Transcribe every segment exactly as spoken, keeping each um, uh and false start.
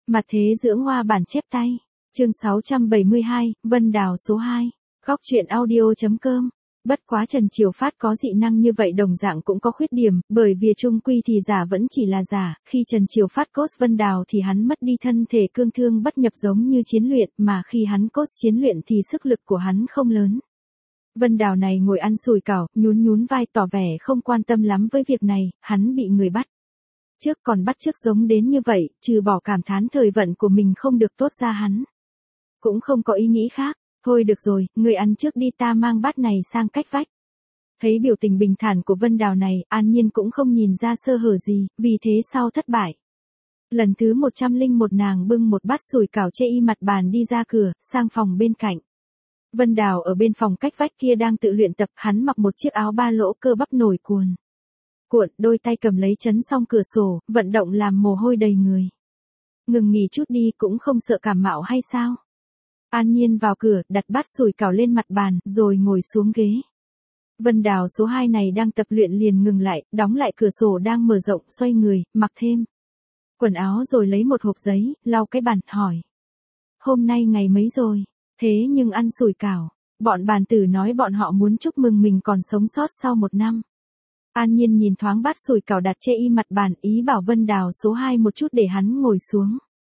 Mặt thế dưỡng hoa bản chép tay. Chương sáu trăm bảy mươi hai, Vân Đào số hai. Góc truyện audio.com. Bất quá Trần Triều Phát có dị năng như vậy đồng dạng cũng có khuyết điểm, bởi vì chung quy thì giả vẫn chỉ là giả, khi Trần Triều Phát cốt Vân Đào thì hắn mất đi thân thể cương thương bất nhập giống như chiến luyện, mà khi hắn cốt chiến luyện thì sức lực của hắn không lớn. Vân Đào này ngồi ăn sủi cảo, nhún nhún vai tỏ vẻ không quan tâm lắm với việc này, hắn bị người bắt. Trước còn bắt trước giống đến như vậy, trừ bỏ cảm thán thời vận của mình không được tốt ra hắn. Cũng không có ý nghĩ khác, thôi được rồi, người ăn trước đi ta mang bát này sang cách vách. Thấy biểu tình bình thản của Vân Đào này, An Nhiên cũng không nhìn ra sơ hở gì, vì thế sau thất bại. Lần thứ một trăm lẻ một nàng bưng một bát sủi cảo chê y mặt bàn đi ra cửa, sang phòng bên cạnh. Vân Đào ở bên phòng cách vách kia đang tự luyện tập, hắn mặc một chiếc áo ba lỗ cơ bắp nổi cuồn. Cuộn, đôi tay cầm lấy chấn song cửa sổ, vận động làm mồ hôi đầy người. Ngừng nghỉ chút đi cũng không sợ cảm mạo hay sao? An Nhiên vào cửa, đặt bát sủi cảo lên mặt bàn, rồi ngồi xuống ghế. Vân Đào số hai này đang tập luyện liền ngừng lại, đóng lại cửa sổ đang mở rộng, xoay người, mặc thêm quần áo rồi lấy một hộp giấy, lau cái bàn, hỏi. Hôm nay ngày mấy rồi? Thế nhưng ăn sủi cảo, bọn bàn tử nói bọn họ muốn chúc mừng mình còn sống sót sau một năm. An Nhiên nhìn thoáng bát sủi cảo đặt chê y mặt bàn, ý bảo Vân Đào số hai một chút để hắn ngồi xuống.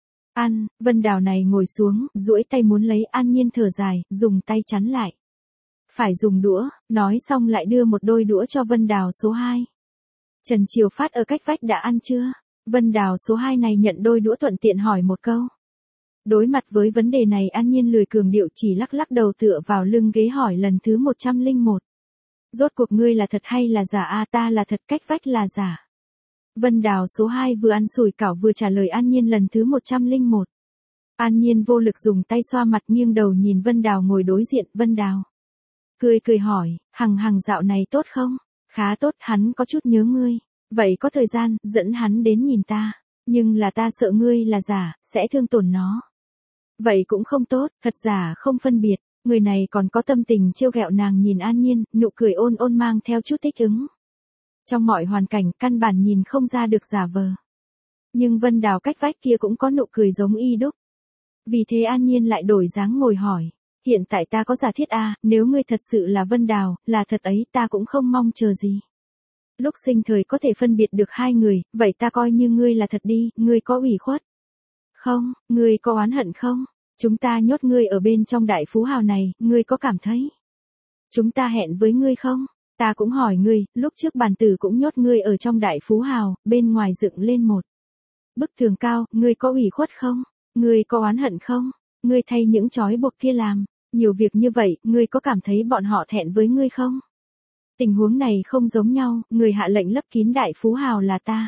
Ăn, Vân Đào này ngồi xuống, duỗi tay muốn lấy, An Nhiên thở dài, dùng tay chắn lại. Phải dùng đũa, nói xong lại đưa một đôi đũa cho Vân Đào số hai. Trần Triều Phát ở cách vách đã ăn chưa? Vân Đào số hai này nhận đôi đũa thuận tiện hỏi một câu. Đối mặt với vấn đề này An Nhiên lười cường điệu, chỉ lắc lắc đầu tựa vào lưng ghế hỏi lần thứ một trăm lẻ một. Rốt cuộc ngươi là thật hay là giả? A ta là thật, cách vách là giả. Vân Đào số hai vừa ăn sủi cảo vừa trả lời An Nhiên lần thứ một trăm lẻ một. An Nhiên vô lực dùng tay xoa mặt, nghiêng đầu nhìn Vân Đào ngồi đối diện. Vân Đào cười cười hỏi, Hằng Hằng dạo này tốt không? Khá tốt, hắn có chút nhớ ngươi. Vậy có thời gian, dẫn hắn đến nhìn ta. Nhưng là ta sợ ngươi là giả, sẽ thương tổn nó. Vậy cũng không tốt, thật giả không phân biệt. Người này còn có tâm tình trêu ghẹo nàng, nhìn An Nhiên, nụ cười ôn ôn mang theo chút thích ứng. Trong mọi hoàn cảnh, căn bản nhìn không ra được giả vờ. Nhưng Vân Đào cách vách kia cũng có nụ cười giống y đúc. Vì thế An Nhiên lại đổi dáng ngồi hỏi. Hiện tại ta có giả thiết a, nếu ngươi thật sự là Vân Đào, là thật ấy, ta cũng không mong chờ gì. Lúc sinh thời có thể phân biệt được hai người, vậy ta coi như ngươi là thật đi, ngươi có ủy khuất không, ngươi có oán hận không? Chúng ta nhốt ngươi ở bên trong đại phú hào này, ngươi có cảm thấy chúng ta hẹn với ngươi không? Ta cũng hỏi ngươi, lúc trước bàn tử cũng nhốt ngươi ở trong đại phú hào, bên ngoài dựng lên một bức tường cao, ngươi có ủy khuất không? Ngươi có oán hận không? Ngươi thay những trói buộc kia làm nhiều việc như vậy, ngươi có cảm thấy bọn họ thẹn với ngươi không? Tình huống này không giống nhau, người hạ lệnh lấp kín đại phú hào là ta.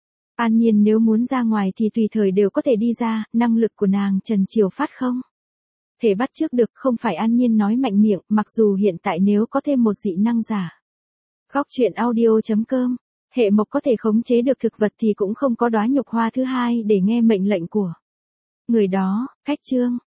An Nhiên nếu muốn ra ngoài thì tùy thời đều có thể đi ra, năng lực của nàng Trần Triều Phát không thể bắt chước được, không phải An Nhiên nói mạnh miệng, mặc dù hiện tại nếu có thêm một dị năng giả. Góc truyện audio.com, hệ mộc có thể khống chế được thực vật thì cũng không có đóa nhục hoa thứ hai để nghe mệnh lệnh của người đó. Khách chương.